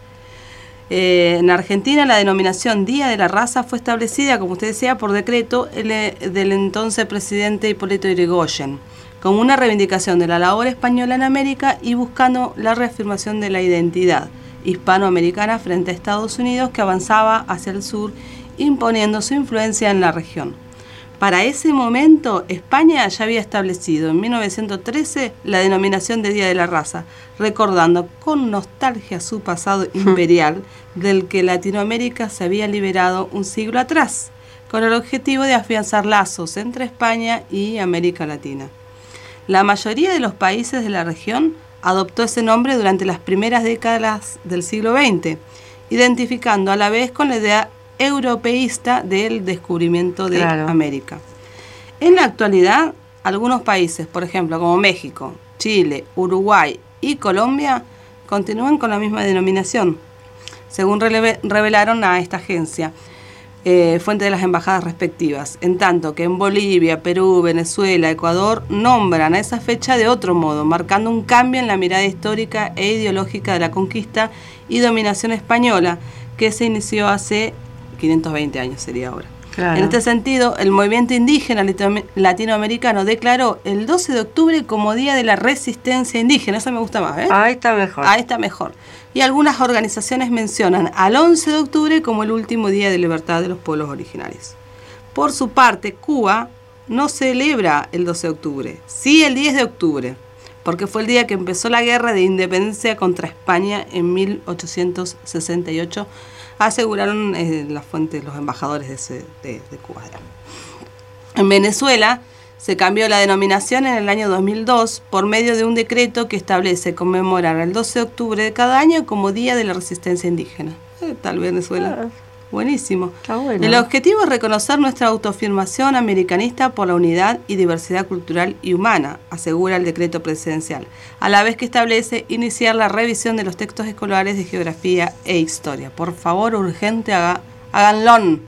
En Argentina la denominación Día de la Raza fue establecida, como usted decía, por decreto del entonces presidente Hipólito Yrigoyen, como una reivindicación de la labor española en América y buscando la reafirmación de la identidad hispanoamericana frente a Estados Unidos, que avanzaba hacia el sur, imponiendo su influencia en la región. Para ese momento, España ya había establecido en 1913 la denominación de Día de la Raza, recordando con nostalgia su pasado imperial, del que Latinoamérica se había liberado un siglo atrás, con el objetivo de afianzar lazos entre España y América Latina. La mayoría de los países de la región adoptó ese nombre durante las primeras décadas del siglo XX, identificando a la vez con la idea europeísta del descubrimiento de América. En la actualidad, algunos países, por ejemplo, como México, Chile, Uruguay y Colombia, continúan con la misma denominación, según revelaron a esta agencia, fuente de las embajadas respectivas, en tanto que en Bolivia, Perú, Venezuela, Ecuador nombran a esa fecha de otro modo, marcando un cambio en la mirada histórica e ideológica de la conquista y dominación española, que se inició hace 520 años sería ahora. Claro. En este sentido, el movimiento indígena latinoamericano declaró el 12 de octubre como Día de la Resistencia Indígena. Eso me gusta más, ¿eh? Ahí está mejor. Ahí está mejor. Y algunas organizaciones mencionan al 11 de octubre como el último día de libertad de los pueblos originarios. Por su parte, Cuba no celebra el 12 de octubre, sí el 10 de octubre, porque fue el día que empezó la guerra de independencia contra España en 1868, aseguraron las fuentes, los embajadores de Cuba. En Venezuela se cambió la denominación en el año 2002 por medio de un decreto que establece conmemorar el 12 de octubre de cada año como Día de la Resistencia Indígena. Tal Venezuela. Buenísimo. Está bueno. El objetivo es reconocer nuestra autoafirmación americanista por la unidad y diversidad cultural y humana, asegura el decreto presidencial, a la vez que establece iniciar la revisión de los textos escolares de geografía e historia. Por favor, urgente, háganlo.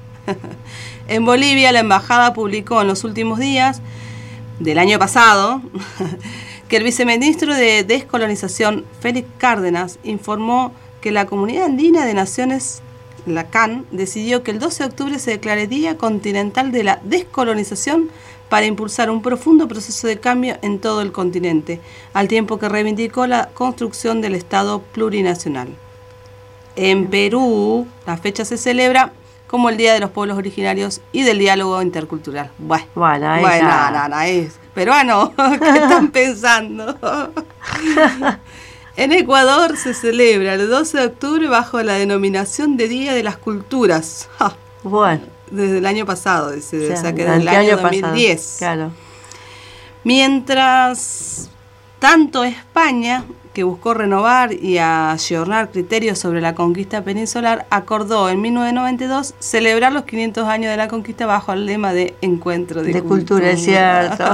En Bolivia, la embajada publicó en los últimos días del año pasado que el viceministro de Descolonización, Félix Cárdenas, informó que la Comunidad Andina de Naciones, la CAN, decidió que el 12 de octubre se declare Día Continental de la Descolonización para impulsar un profundo proceso de cambio en todo el continente, al tiempo que reivindicó la construcción del Estado plurinacional. En Perú, la fecha se celebra como el Día de los Pueblos Originarios y del Diálogo Intercultural. Bueno, es peruano, ¿qué están pensando? En Ecuador se celebra el 12 de octubre bajo la denominación de Día de las Culturas. Bueno. Desde el año pasado, o sea que desde el año 2010. Claro. Mientras tanto, España, que buscó renovar y ayornar criterios sobre la conquista peninsular, acordó en 1992 celebrar los 500 años de la conquista bajo el lema de Encuentro de Cultura. Es cierto.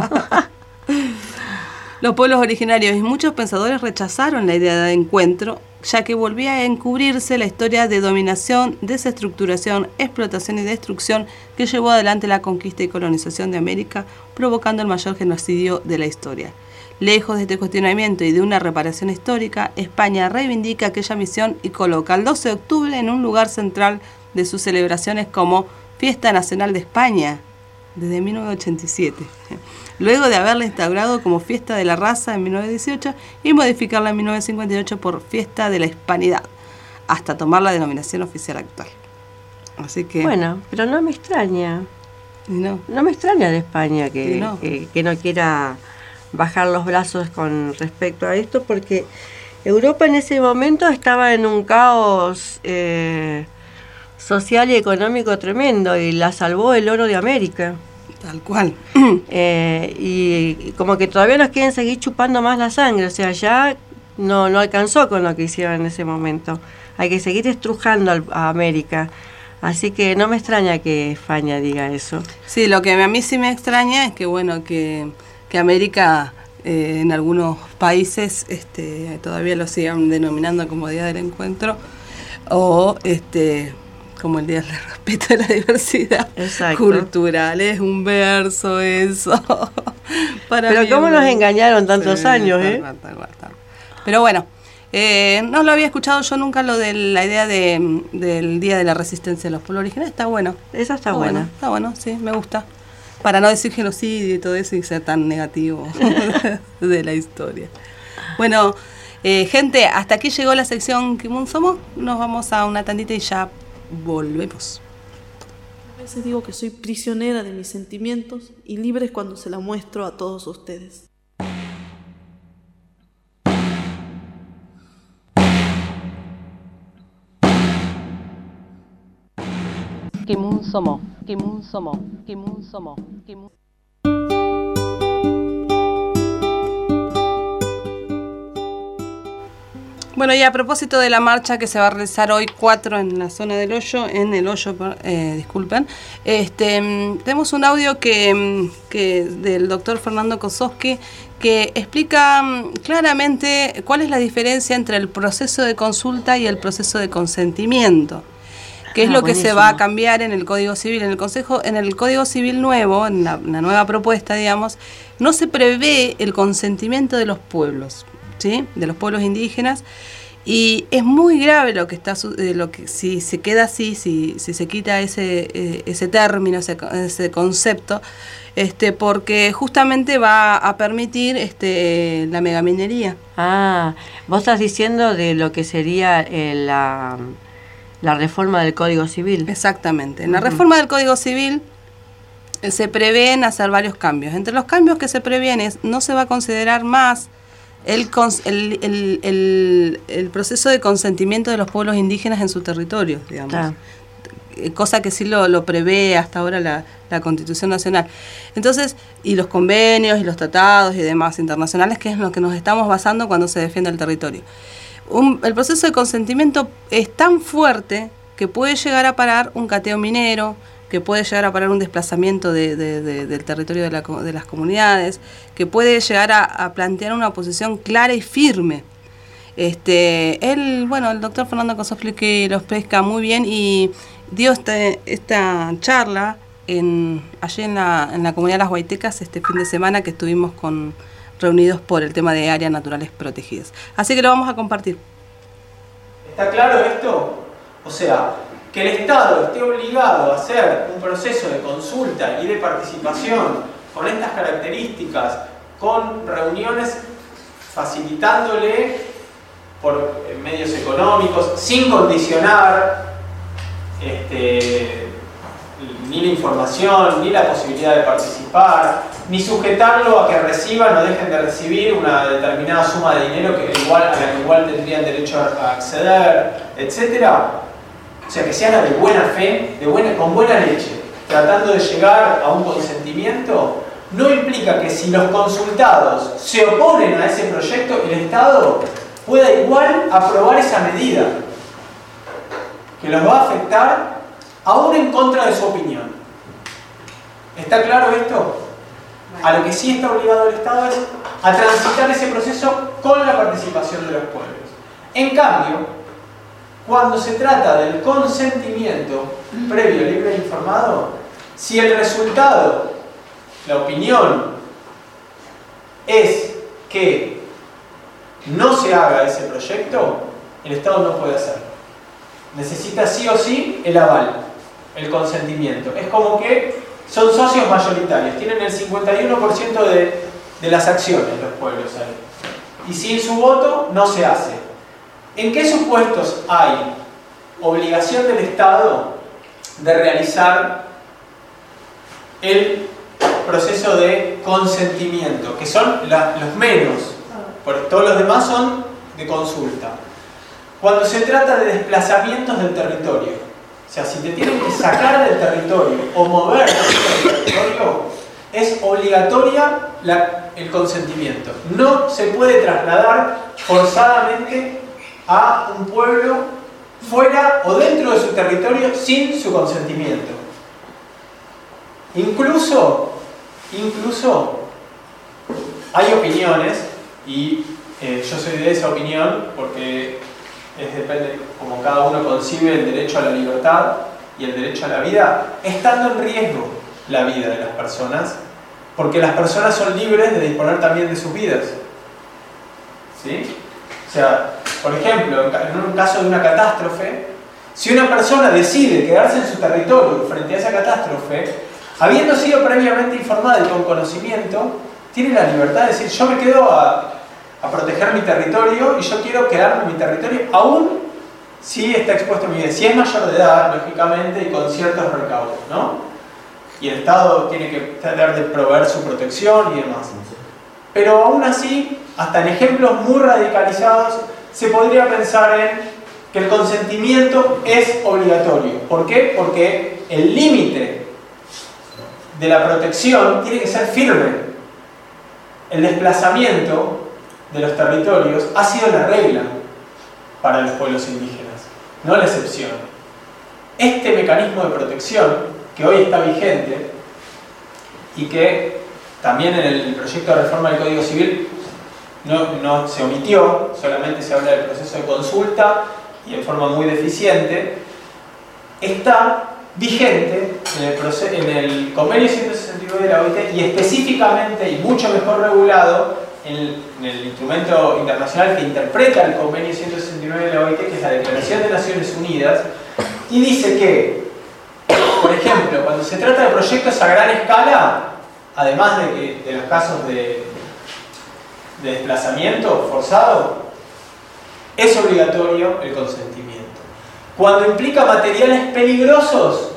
Los pueblos originarios y muchos pensadores rechazaron la idea de encuentro, ya que volvía a encubrirse la historia de dominación, desestructuración, explotación y destrucción que llevó adelante la conquista y colonización de América, provocando el mayor genocidio de la historia. Lejos de este cuestionamiento y de una reparación histórica, España reivindica aquella misión y coloca el 12 de octubre en un lugar central de sus celebraciones como Fiesta Nacional de España desde 1987, luego de haberla instaurado como Fiesta de la Raza en 1918 y modificarla en 1958 por Fiesta de la Hispanidad, hasta tomar la denominación oficial actual. Así que... Bueno, pero no me extraña. No me extraña de España que no quiera bajar los brazos con respecto a esto, porque Europa en ese momento estaba en un caos social y económico tremendo y la salvó el oro de América. Tal cual. Y como que todavía nos quieren seguir chupando más la sangre, o sea, ya no alcanzó con lo que hicieron en ese momento. Hay que seguir estrujando a América. Así que no me extraña que España diga eso. Sí, lo que a mí sí me extraña es que, bueno, que América en algunos países todavía lo sigan denominando como Día del Encuentro o como el Día del Respeto de la Diversidad Cultural. Es un verso eso. Pero cómo nos engañaron tantos años, tal. Pero bueno, no lo había escuchado yo nunca, lo de la idea del Día de la Resistencia de los Pueblos Originarios. Está bueno. Esa está buena. Está bueno, sí, me gusta. Para no decir genocidio y todo eso y ser tan negativo de la historia. Bueno, gente, hasta aquí llegó la sección Kimun Somos. Nos vamos a una tandita y ya volvemos. A veces digo que soy prisionera de mis sentimientos y libre cuando se la muestro a todos ustedes. Kimun Somo, Kimun Somo, Kimun Somo, Kimun. Bueno, y a propósito de la marcha que se va a realizar hoy 4 en la zona del Hoyo, disculpen, tenemos un audio que del doctor Fernando Kosowski que explica claramente cuál es la diferencia entre el proceso de consulta y el proceso de consentimiento. ¿Qué es lo que se va a cambiar en el Código Civil? En el Código Civil nuevo, en la nueva propuesta, digamos, no se prevé el consentimiento de los pueblos, ¿sí? De los pueblos indígenas, y es muy grave lo que está, si se queda así, si se quita ese término, ese concepto, porque justamente va a permitir la megaminería. Vos estás diciendo de lo que sería la reforma del Código Civil. Exactamente. En la reforma del Código Civil se prevén hacer varios cambios. Entre los cambios que se prevén no se va a considerar más el proceso de consentimiento de los pueblos indígenas en su territorio, digamos. Cosa que sí lo prevé hasta ahora la Constitución Nacional. Entonces, y los convenios y los tratados y demás internacionales, que es lo que nos estamos basando cuando se defiende el territorio. El proceso de consentimiento es tan fuerte que puede llegar a parar un cateo minero, que puede llegar a parar un desplazamiento del territorio de las comunidades, que puede llegar a plantear una posición clara y firme. El doctor Fernando Kosowski lo explica muy bien y dio esta charla allí en la comunidad de Las Guaitecas este fin de semana que estuvimos reunidos por el tema de áreas naturales protegidas. Así que lo vamos a compartir. ¿Está claro esto? O sea, que el Estado esté obligado a hacer un proceso de consulta y de participación con estas características, con reuniones facilitándole por medios económicos, sin condicionar ni la información, ni la posibilidad de participar, ni sujetarlo a que reciban o dejen de recibir una determinada suma de dinero a la que igual tendrían derecho a acceder, etc. O sea, que se haga de buena fe, con buena leche, tratando de llegar a un consentimiento, no implica que si los consultados se oponen a ese proyecto, el Estado pueda igual aprobar esa medida, que los va a afectar aún en contra de su opinión. ¿Está claro esto? A lo que sí está obligado el Estado es a transitar ese proceso con la participación de los pueblos. En cambio, cuando se trata del consentimiento previo, libre e informado, si el resultado, la opinión, es que no se haga ese proyecto, el Estado no puede hacerlo. Necesita sí o sí el aval, el consentimiento. Es como que son socios mayoritarios, tienen el 51% de las acciones los pueblos ahí. Y sin su voto no se hace. ¿En qué supuestos hay obligación del Estado de realizar el proceso de consentimiento? Que son los menos, porque todos los demás son de consulta. Cuando se trata de desplazamientos del territorio, o sea, si te tienen que sacar del territorio o mover del territorio, es obligatoria el consentimiento. No se puede trasladar forzadamente a un pueblo fuera o dentro de su territorio sin su consentimiento. Incluso hay opiniones, y yo soy de esa opinión porque depende como cada uno concibe el derecho a la libertad y el derecho a la vida, estando en riesgo la vida de las personas, porque las personas son libres de disponer también de sus vidas. ¿Sí? O sea, por ejemplo, en un caso de una catástrofe, si una persona decide quedarse en su territorio frente a esa catástrofe, habiendo sido previamente informada y con conocimiento, tiene la libertad de decir: yo me quedo a proteger mi territorio y yo quiero quedarme en mi territorio aún si está expuesto a mi vida. Si es mayor de edad, lógicamente, y con ciertos recaudos, ¿no? Y el Estado tiene que tratar de proveer su protección y demás. Pero aún así, hasta en ejemplos muy radicalizados, se podría pensar en que el consentimiento es obligatorio. ¿Por qué? Porque el límite de la protección tiene que ser firme. El desplazamiento de los territorios ha sido la regla para los pueblos indígenas, no la excepción. Este mecanismo de protección que hoy está vigente y que también en el proyecto de reforma del Código Civil no se omitió, solamente se habla del proceso de consulta y en forma muy deficiente, está vigente en el convenio 169 de la OIT y específicamente y mucho mejor regulado en el instrumento internacional que interpreta el convenio 169 de la OIT, que es la Declaración de Naciones Unidas, y dice que, por ejemplo, cuando se trata de proyectos a gran escala, además de los casos de desplazamiento forzado, es obligatorio el consentimiento. Cuando implica materiales peligrosos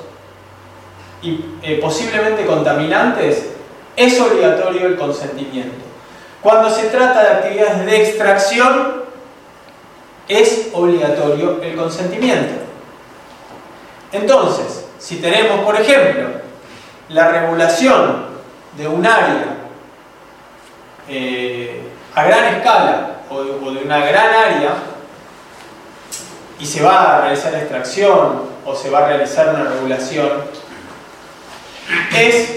y posiblemente contaminantes, es obligatorio el consentimiento. Cuando se trata de actividades de extracción, es obligatorio el consentimiento. Entonces, si tenemos, por ejemplo, la regulación de un área a gran escala o de una gran área, y se va a realizar extracción o se va a realizar una regulación, es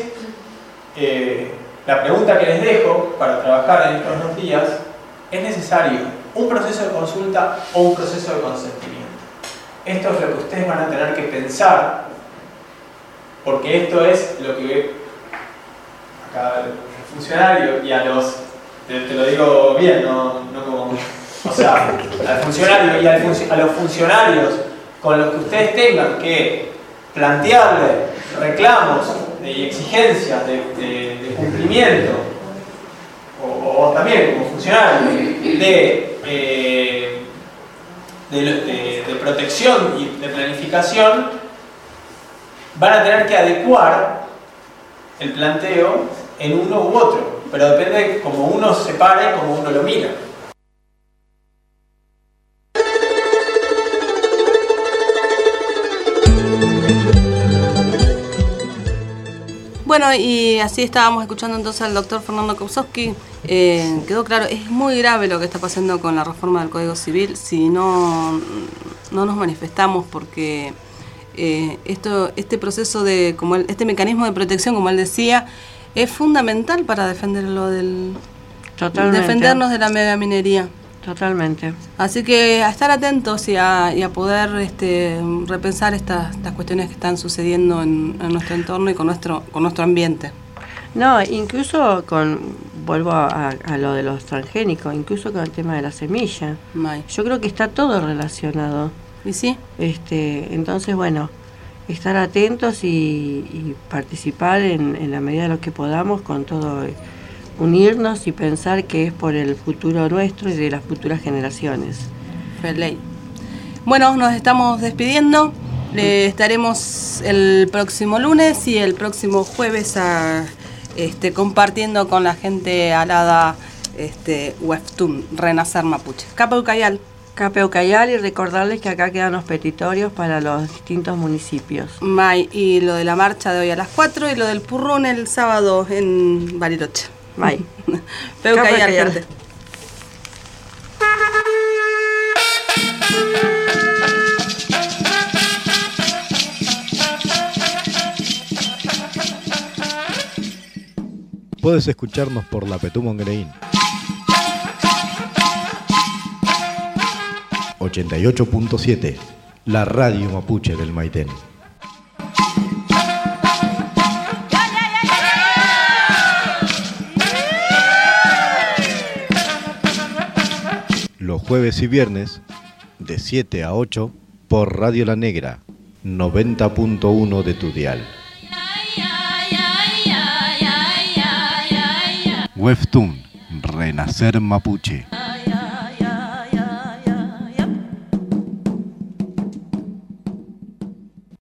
la pregunta que les dejo para trabajar en estos 2 días: ¿es necesario un proceso de consulta o un proceso de consentimiento? Esto es lo que ustedes van a tener que pensar, porque esto es lo que acá el funcionario y a los, te lo digo bien, no como, o sea, al funcionario y a los funcionarios con los que ustedes tengan que plantearle reclamos y exigencias de cumplimiento, o también como funcionario de protección y de planificación, van a tener que adecuar el planteo en uno u otro, pero depende de cómo uno se pare, cómo uno lo mira. Bueno, y así estábamos escuchando entonces al doctor Fernando Kousowski. Quedó claro, es muy grave lo que está pasando con la reforma del Código Civil si no nos manifestamos, porque este proceso este mecanismo de protección, como él decía, es fundamental para defendernos de la megaminería. Totalmente. Así que a estar atentos y a poder repensar estas cuestiones que están sucediendo en nuestro entorno y con nuestro ambiente. No, incluso vuelvo a lo de los transgénicos, incluso con el tema de la semilla. Yo creo que está todo relacionado. ¿Y sí? Entonces, bueno, estar atentos y participar en la medida de lo que podamos con todo, unirnos y pensar que es por el futuro nuestro y de las futuras generaciones. Ley. Bueno, nos estamos despidiendo. Estaremos el próximo lunes y el próximo jueves compartiendo con la gente alada Webtoon, Renacer Mapuche. Cape Ucayal. Cape Ucayal, y recordarles que acá quedan los petitorios para los distintos municipios. Y lo de la marcha de hoy a las 4 y lo del purrún el sábado en Bariloche. Cape Ucayal, gente. Puedes escucharnos por la Petumongreín 88.7, la radio mapuche del Maitén. Los jueves y viernes de 7 a 8 por Radio La Negra 90.1 de tu dial. Webtoon, Renacer Mapuche.